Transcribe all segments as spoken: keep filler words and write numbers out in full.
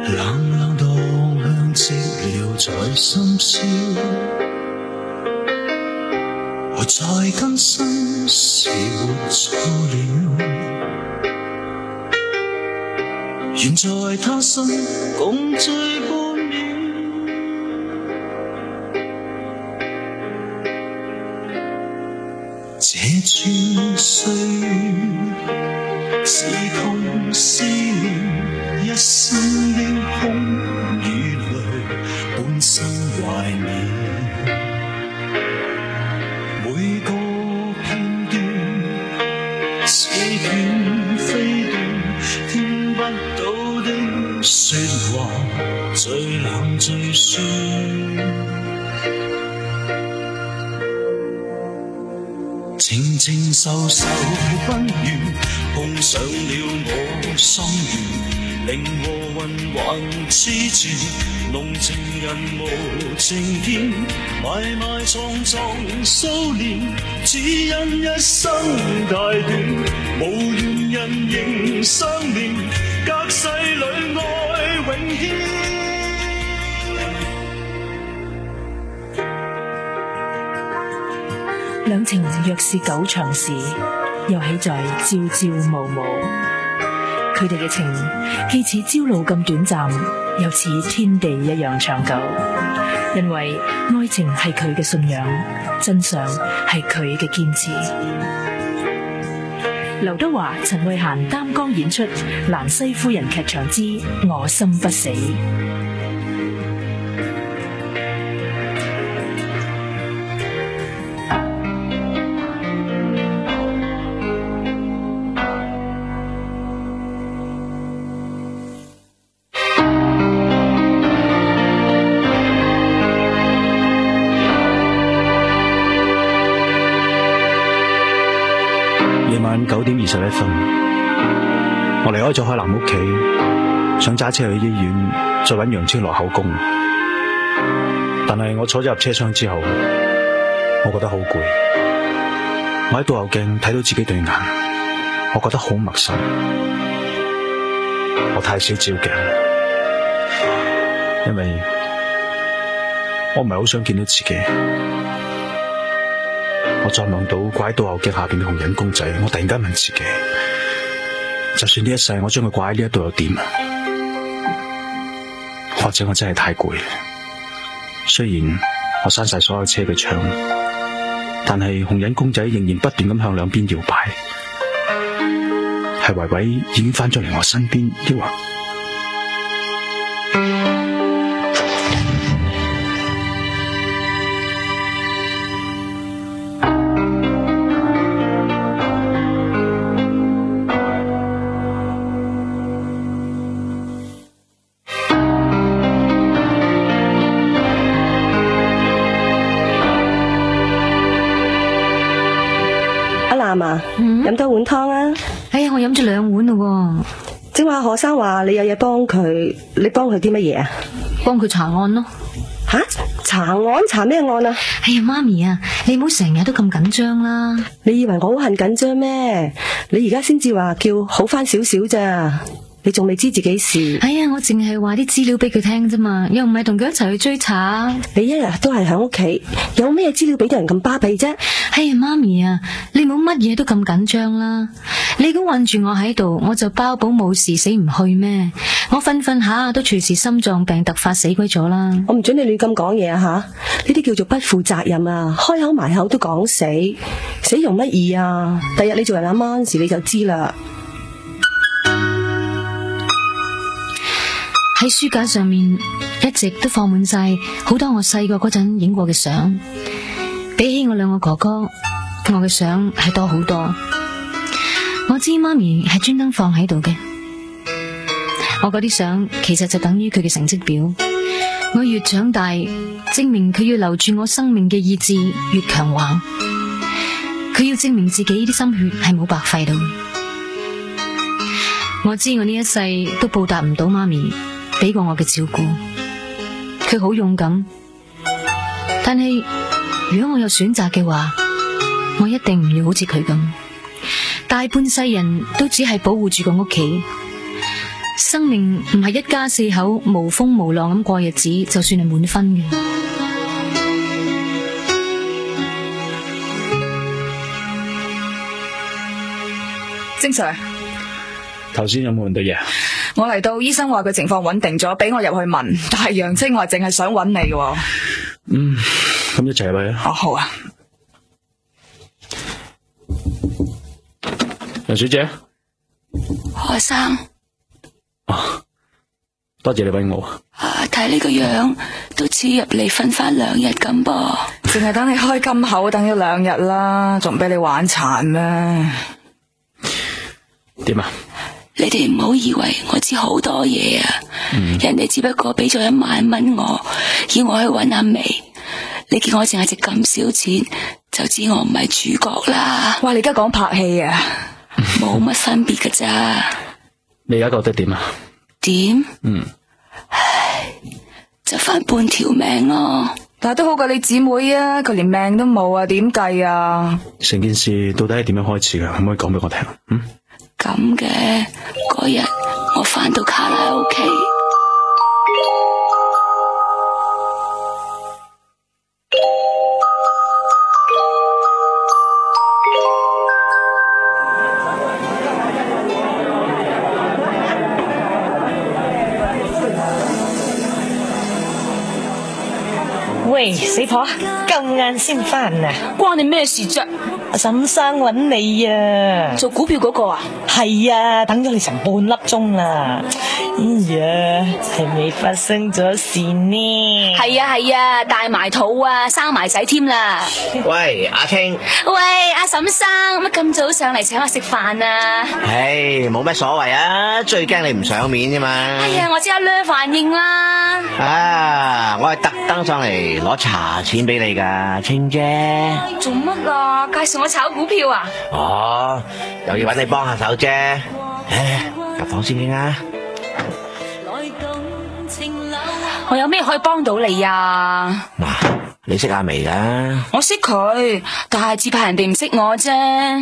冷冷蕩向寂寥在深宵，我在更新時活錯了，願在他身共聚半秒，這串歲月是痛思念，一生的空與淚半生懷念，每個片段似斷飛斷，聽不到的說話最冷最酸，情情愁愁不願碰上了我心願，令和魂還痴纏，濃情人無情天，埋埋藏藏數年，只因一生太短，無緣人仍相戀，隔世裏愛永牽。 兩情若是久長時，又豈在朝朝暮暮。佢哋嘅情既似朝露咁短暫，又似天地一樣長久。因為愛情係佢嘅信仰，真相係佢嘅堅持。劉德華、陳慧嫻擔綱演出《蘭西夫人劇場之我心不死》。 九點二十一分，我離開咗海南屋企，想揸車去醫院，再搵楊青落口供。但係我坐咗入車廂之後，我覺得好攰。我喺倒後鏡睇到自己對眼，我覺得好陌生。我太少照鏡，因為我唔係好想見到自己。我再望到掛喺倒後鏡下邊嘅紅人公仔，我突然間問自己，就算呢一世我將佢掛喺呢一度又點啊？或者我真係太攰。雖然我閂晒所有車嘅窗，但係紅人公仔仍然不斷咁向兩邊搖擺。係維維已經翻咗嚟我身邊，抑或飲多碗湯啊！ 哎呀，我飲咗兩碗咯。 正話何生話你有嘢幫佢，你幫佢啲乜嘢啊？ 幫佢查案咯。 吓？查案？查咩案啊？ 哎呀，媽咪啊，你唔好成日都咁緊張啦。 你以為我好恨緊張咩？你而家先至話叫好翻少少咋？你仲未知自己事？ 哎呀，我淨係話啲資料俾佢聽啫嘛，又唔係同佢一齊去追查。 你一日都係喺屋企，有咩資料俾啲人咁巴閉啫？ 哎呀，媽咪啊，你冇乜嘢都咁緊張啦。你咁困住我喺度，我就包保冇事死唔去咩？我瞓瞓下都隨時心臟病突發死鬼咗啦。 我唔准你亂咁講嘢啊吓！呢啲叫做不負責任啊！開口埋口都講死，死容乜易啊？第日你做人阿媽嗰時你就知啦。 喺書架上面一直都放滿晒好多我細個嗰陣影過嘅相，比起我兩個哥哥，我嘅相係多好多。我知媽咪係專登放喺度嘅，我嗰啲相其實就等於佢嘅成績表。我越長大，證明佢要留住我生命嘅意志越強橫，佢要證明自己啲心血係冇白費到。我知我呢一世都報答唔到媽咪俾過我嘅照顧，佢好勇敢。但係如果我有選擇嘅話，我一定唔要好似佢咁，大半世人都只係保護住個屋企。 生命唔係一家四口無風無浪咁過日子，就算係滿分嘅。 正 Sir， 頭先有冇人對嘢？ 我嚟到，醫生話佢情況穩定咗，俾我入去問。但係楊青話淨係想揾你嘅。 嗯，咁一齊入去啊。 哦，好啊。 楊小姐， 何生。 啊，多謝你揾我。 啊，睇你個樣都似入嚟瞓翻兩日咁噃。 淨係等你開金口等咗兩日啦，仲俾你玩殘咩？ 點啊？ 你哋唔好以為我知好多嘢啊！嗯、人哋只不過俾咗一萬蚊我，要我去揾阿眉。你見我淨係值咁少錢，就知我唔係主角啦。 哇！你而家講拍戲啊？ 冇乜分別噶咋？ 你而家覺得點啊？ 點？ 嗯， 唉，就翻半條命咯。 但係都好過你姊妹啊，佢連命都冇啊，點計啊？ 成件事到底係點樣開始噶？可唔可以講俾我聽？嗯， 咁嘅嗰日我翻到卡拉 OK。 喂，死婆，咁晏先翻啊？ 關你咩事啫？ 阿沈生揾你啊！ 做股票嗰個啊？ 係啊，等咗你成半粒鐘啦。哎呀，係咪發生咗事呢？ 係啊係啊，大埋肚啊，生埋仔添啦。 喂，阿青。 喂，阿沈生，乜咁早上嚟請我食飯啊？ 唉，冇咩所謂啊，最驚你唔上面啫嘛。 哎呀，我即刻掠反應啦。 啊，我係特登上嚟攞茶錢俾你噶，青姐。 做乜啊？介紹我炒股票啊？ 哦，又要搵你幫下手啫。唉，入房先傾啊。 我有咩可以幫到你啊？ 嗱，你識阿眉噶？ 我識佢，但係只怕人哋唔識我啫。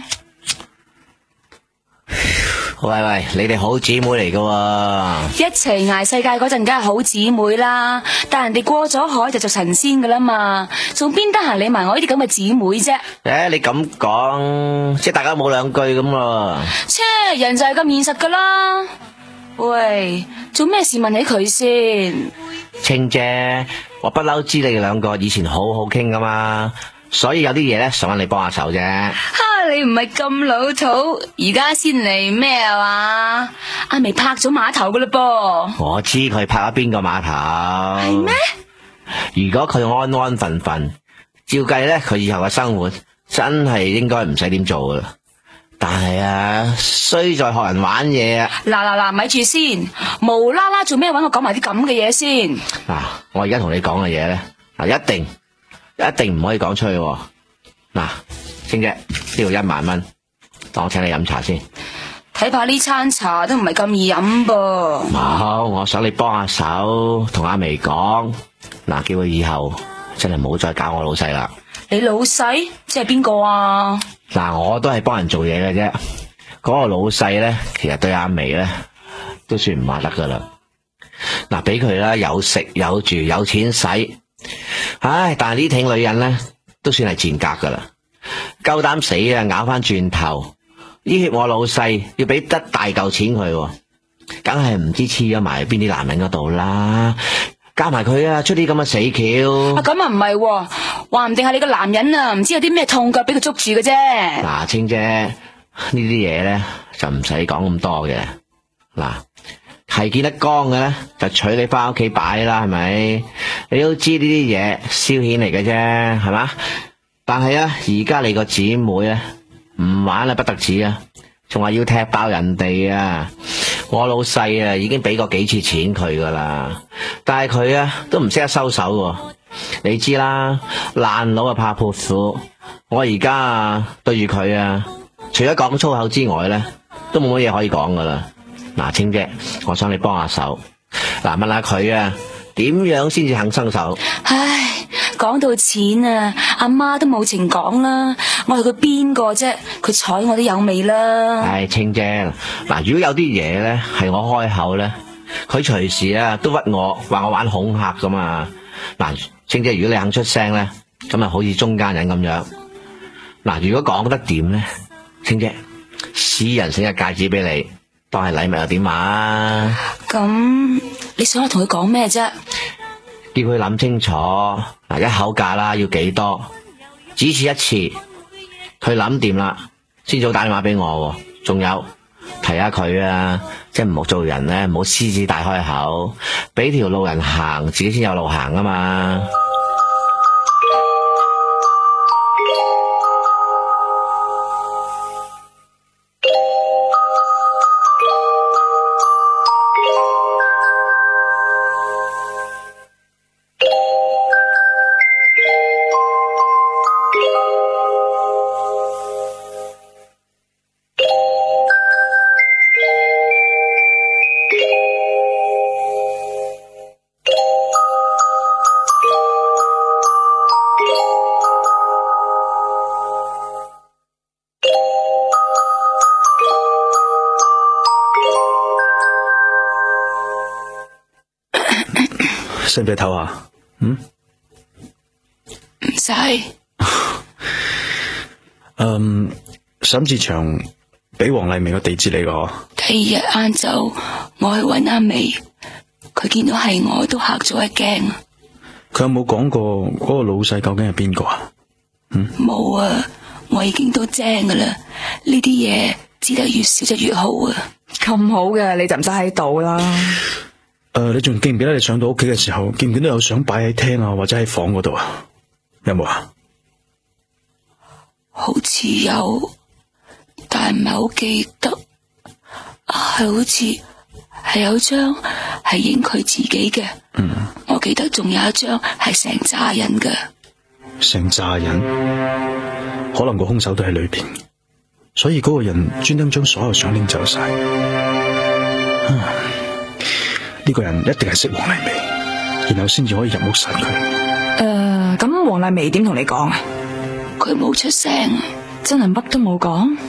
喂喂，你哋好姊妹嚟噶， 一齊捱世界嗰陣，梗係好姊妹啦。但人哋過咗海就做神仙噶啦嘛，仲邊得閒理埋我呢啲咁嘅姊妹啫？ 誒，你咁講，即係大家冇兩句咁咯。 切，人就係咁現實噶啦。喂，做咩事問起佢先？ 青姐，我不嬲知你哋兩個以前好好傾噶嘛，所以有啲嘢咧想揾你幫下手啫。 哈，你唔係咁老土，而家先嚟咩啊嘛？阿眉拍咗碼頭噶啦噃。 我知佢拍咗邊個碼頭。 係咩？ 如果佢安安分分，照計咧，佢以後嘅生活真係應該唔使點做噶啦。但係啊，衰在學人玩嘢啊！ 嗱嗱嗱，咪住先，無啦啦做咩搵我講埋啲咁嘅嘢先？ 嗱、啊，我而家同你講嘅嘢咧，嗱，一定一定唔可以講出去。嗱、啊，青姐，呢度一萬蚊，當我請你飲茶先。 睇怕呢餐茶都唔係咁易飲噃。 冇，我想你幫下手，同阿眉講，嗱、啊，叫佢以後真係唔好再搞我老細啦。 你老細即係邊個啊？ 嗱，我都係幫人做嘢嘅啫。嗰、那個老細咧，其實對阿眉咧都算唔話得噶啦。嗱，俾佢啦，有食有住有錢使。唉，但係呢挺女人咧，都算係賤格噶啦。夠膽死啊，咬翻轉頭，呢協我老細要俾得大嚿錢佢，梗係唔知黐咗埋邊啲男人嗰度啦。加埋佢啊，出啲咁嘅死橋。 啊，咁啊唔係，話唔定係你個男人啊，唔知有啲咩痛腳俾佢捉住嘅啫。 嗱，青姐，呢啲嘢咧就唔使講咁多嘅。嗱，係見得光嘅咧，就娶你翻屋企擺啦，係咪？你都知呢啲嘢消遣嚟嘅啫，係嘛？但係啊，而家你個姊妹咧唔玩啦，不得止啊，仲話要踢爆人哋啊！我老細啊，已經俾過幾次錢佢噶啦，但係佢啊都唔識得收手喎。你知啦，爛佬啊怕潑婦。我而家啊對住佢啊，除咗講粗口之外咧，都冇乜嘢可以講噶啦。嗱，青姐，我想你幫下手。嗱，問下佢啊，點樣先至肯伸手？ 唉， 講到錢啊，阿媽都冇情講啦，我係佢邊個啫？佢睬我都有味啦。 唉，青姐，嗱，如果有啲嘢咧係我開口咧，佢隨時啊都屈我，話我玩恐嚇噶嘛。嗱，青姐，如果你肯出聲咧，咁啊好似中間人咁樣。嗱，如果講得掂咧，青姐，私人整隻戒指俾你，當係禮物又點啊？ 咁你想我同佢講咩啫？ 叫佢諗清楚，嗱，一口價啦，要幾多？只此一次，佢諗掂啦，先早打電話俾我。仲有提下佢啊，即係唔好做人咧，唔好獅子大開口，俾條路人行，自己先有路行啊嘛。 使唔使唞下？嗯， 唔使。 嗯，沈志祥俾黃麗薇個地址你個。 第二日晏晝，我去搵阿薇，佢見到係我都嚇咗一驚。 佢有冇講過嗰個老細究竟係邊個啊？嗯， 冇啊，我已經都精噶啦，呢啲嘢知得越少就越好啊。 咁好嘅，你就唔使喺度啦。 誒、呃，你仲記唔記得你上到屋企嘅時候，記唔記得有相擺喺廳啊，或者喺房嗰度啊？有冇啊？ 好似有，但係唔係好記得。係好似係有張係影佢自己嘅。 嗯， 我記得仲有一張係成扎人嘅。 成扎人，可能個兇手都喺裏邊，所以嗰個人專登將所有相拎走晒。呢個人一定係識黃麗薇，然後先至可以入屋殺佢。 誒，咁黃麗薇點同你講啊？ 佢冇出聲， 真係乜都冇講。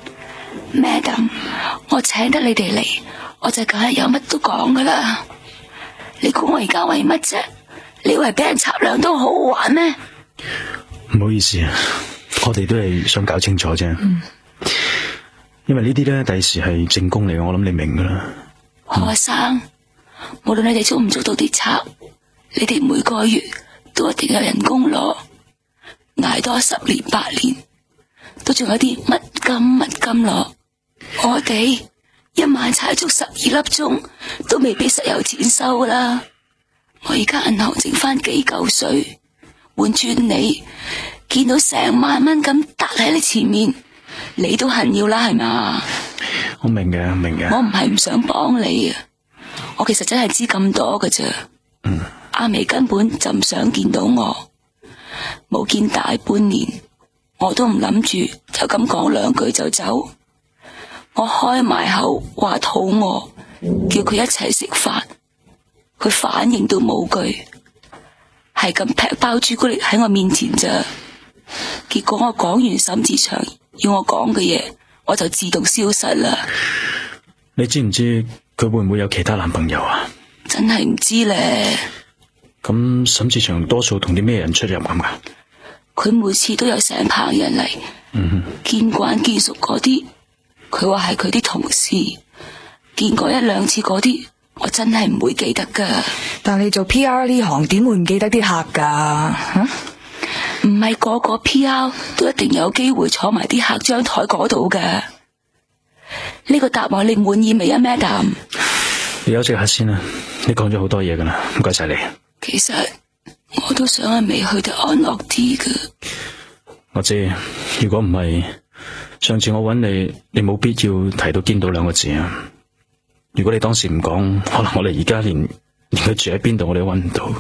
Madam，我請得你哋嚟，我就梗係有乜都講噶啦。你估我而家為乜啫？你以為俾人插兩刀好好玩咩？ 唔好意思啊，我哋都係想搞清楚啫。嗯，因為呢啲咧，第時係正宮嚟嘅，我諗你明噶啦。 何生，無論你哋捉唔捉到啲賊，你哋每個月都一定有人工攞，捱多十年八年，都仲有啲乜金乜金攞。我哋一晚踩足十二粒鐘，都未必實有錢收啦。我而家銀行剩翻幾嚿水，換轉你見到成萬蚊咁搭喺你前面，你都恨要啦，係嘛？ 我明嘅，明嘅。 我唔係唔想幫你啊，我其實真係知咁多㗎咋。 嗯， 阿薇根本就唔想見到我，冇見大半年，我都唔諗住就咁講兩句就走。我開埋口話肚餓，叫佢一齊食飯，佢反應都冇句，係咁劈包朱古力喺我面前咋。結果我講完沈志祥要我講嘅嘢，我就自動消失啦。 你知唔知佢會唔會有其他男朋友啊？ 真係唔知咧。 咁沈志祥多數同啲咩人出入咁噶？ 佢每次都有成棚人嚟， 嗯， 見慣見熟嗰啲，佢話係佢啲同事，見過一兩次嗰啲，我真係唔會記得噶。 但你做 P R 呢行點會唔記得啲客噶？ 唔係個個 P R 都一定有機會坐埋啲客張台嗰度噶。呢個答案你滿意未啊 ，Madam？ 你休息下先啦，你講咗好多嘢噶啦，唔該晒你。 其實我都想阿薇去得安樂啲噶。 我知，如果唔係上次我揾你，你冇必要提到堅道兩個字啊。如果你當時唔講，可能我哋而家連連佢住喺邊度我哋都揾唔到。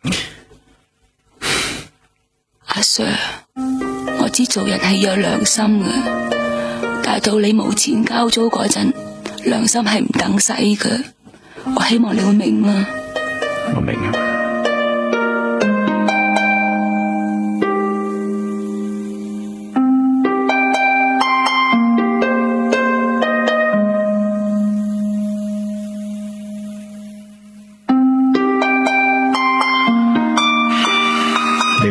阿 Sir， 我知做人係有良心嘅，但係到你冇錢交租嗰陣，良心係唔等使嘅。我希望你會明啦。 我明啊。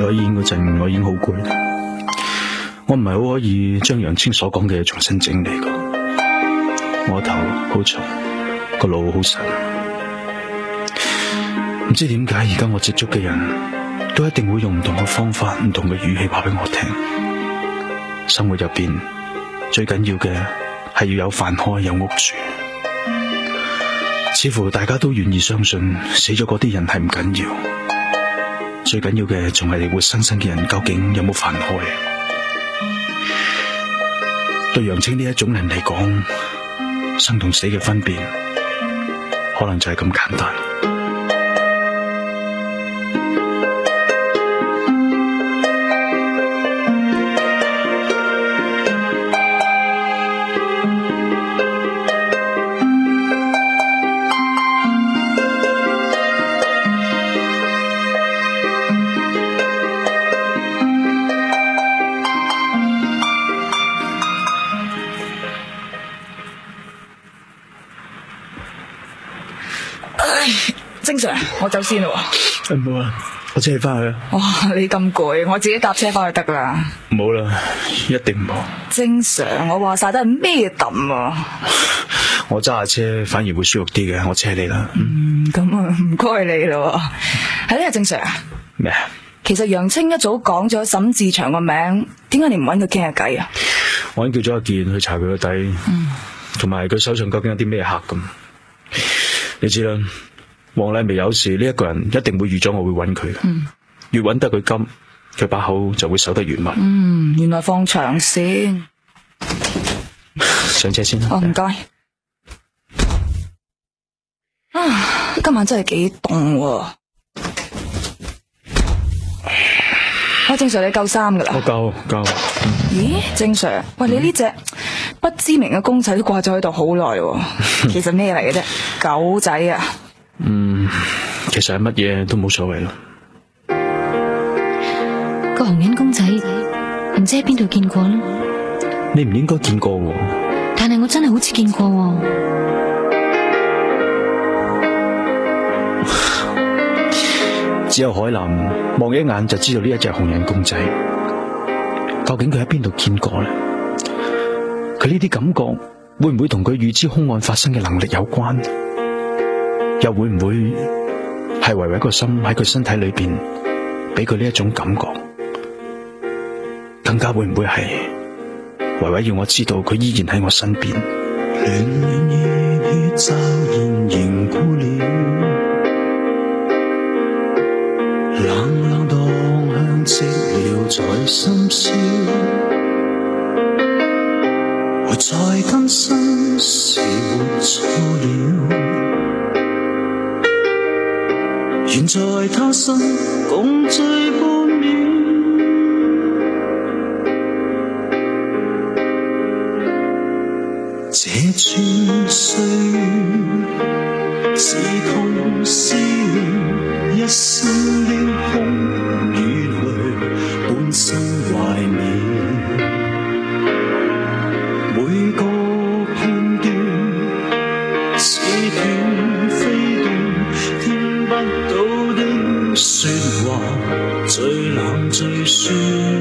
咗醫院嗰陣，我已經好攰啦。我唔係好可以將楊青所講嘅重新整理過。我頭好重，個腦好神。唔知點解而家我接觸嘅人都一定會用唔同嘅方法、唔同嘅語氣話俾我聽。生活入邊最緊要嘅係要有飯開、有屋住。似乎大家都願意相信死咗嗰啲人係唔緊要，最緊要嘅仲係活生生嘅人究竟有冇飯開。對楊青呢一種人嚟講，生同死嘅分別可能就係咁簡單。 正常，我走先啦。 唔好啦，我車你翻去啦。 哇，你咁攰，我自己搭車翻去得噶啦。 唔好啦，一定唔好。 正常，我話晒都係咩揼啊？ 我揸下車反而會舒服啲嘅，我車你啦。 嗯，咁啊，唔該你咯。係咧，正常。 咩？ 其實楊青一早講咗沈志祥個名，點解你唔揾佢傾下偈啊？ 我已經叫咗阿健去查佢個底，同埋佢手上究竟有啲咩客咁。你知啦。黃麗薇有事，呢一個人一定會預咗我會揾佢嘅，嗯、越揾得佢金，佢把口就會守得越密。 嗯，原來放長線。 上車先啦。 哦，唔該。啊，今晚真係幾凍喎。喂，正常你夠衫噶啦？ 我夠夠。 咦，正常？喂，你呢隻不知名嘅公仔都掛咗喺度好耐喎，其實咩嚟嘅啫？狗仔啊？ 嗯，其實係乜嘢都冇所謂咯。 個紅人公仔唔知喺邊度見過呢？ 你唔應該見過喎。 但係我真係好似見過喎。 只有海南望一眼就知道呢一隻紅人公仔，究竟佢喺邊度見過呢？佢呢啲感覺會唔會同佢預知兇案發生嘅能力有關？又會唔會係維維個心喺佢身體裏邊俾佢呢一種感覺？更加會唔會係維維要我知道佢依然喺我身邊？ 暖暖熱血驟然凝固了，冷冷蕩向寂寥在深宵，活在今生是活錯了，願在他生共聚半秒，這串歲月是痛是妙，一生的空與淚半生懷緬，每個片段似斷飛斷，聽不到的說話最冷最酸，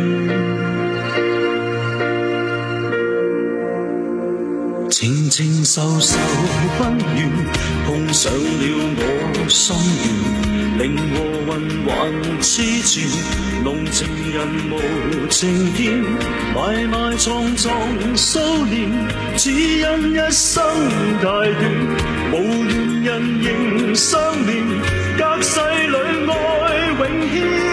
靜靜受受不願碰上了我心願，令和魂還痴纏，濃情人無情見，埋埋藏藏數年，只因一生太短，無緣人仍相連，隔世裏愛永牽。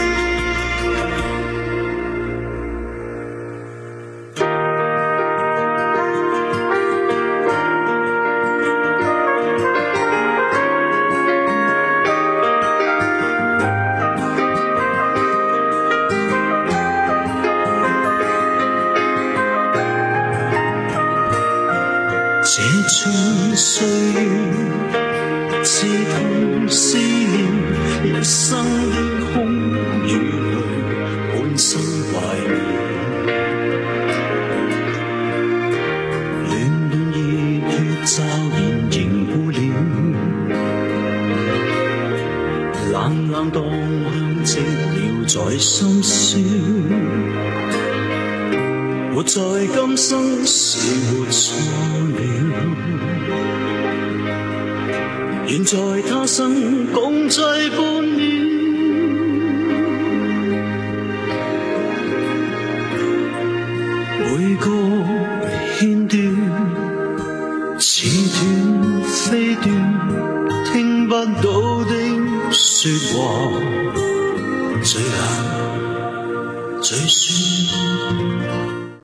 這串歲月似痛思念，一生的空與淚半生懷緬，暖暖熱血驟然凝固了，冷冷蕩向寂寥在深宵，活在今生是活錯了，願在他生共濟半秒，每個片段似斷非斷，聽不到的說話，最冷最酸。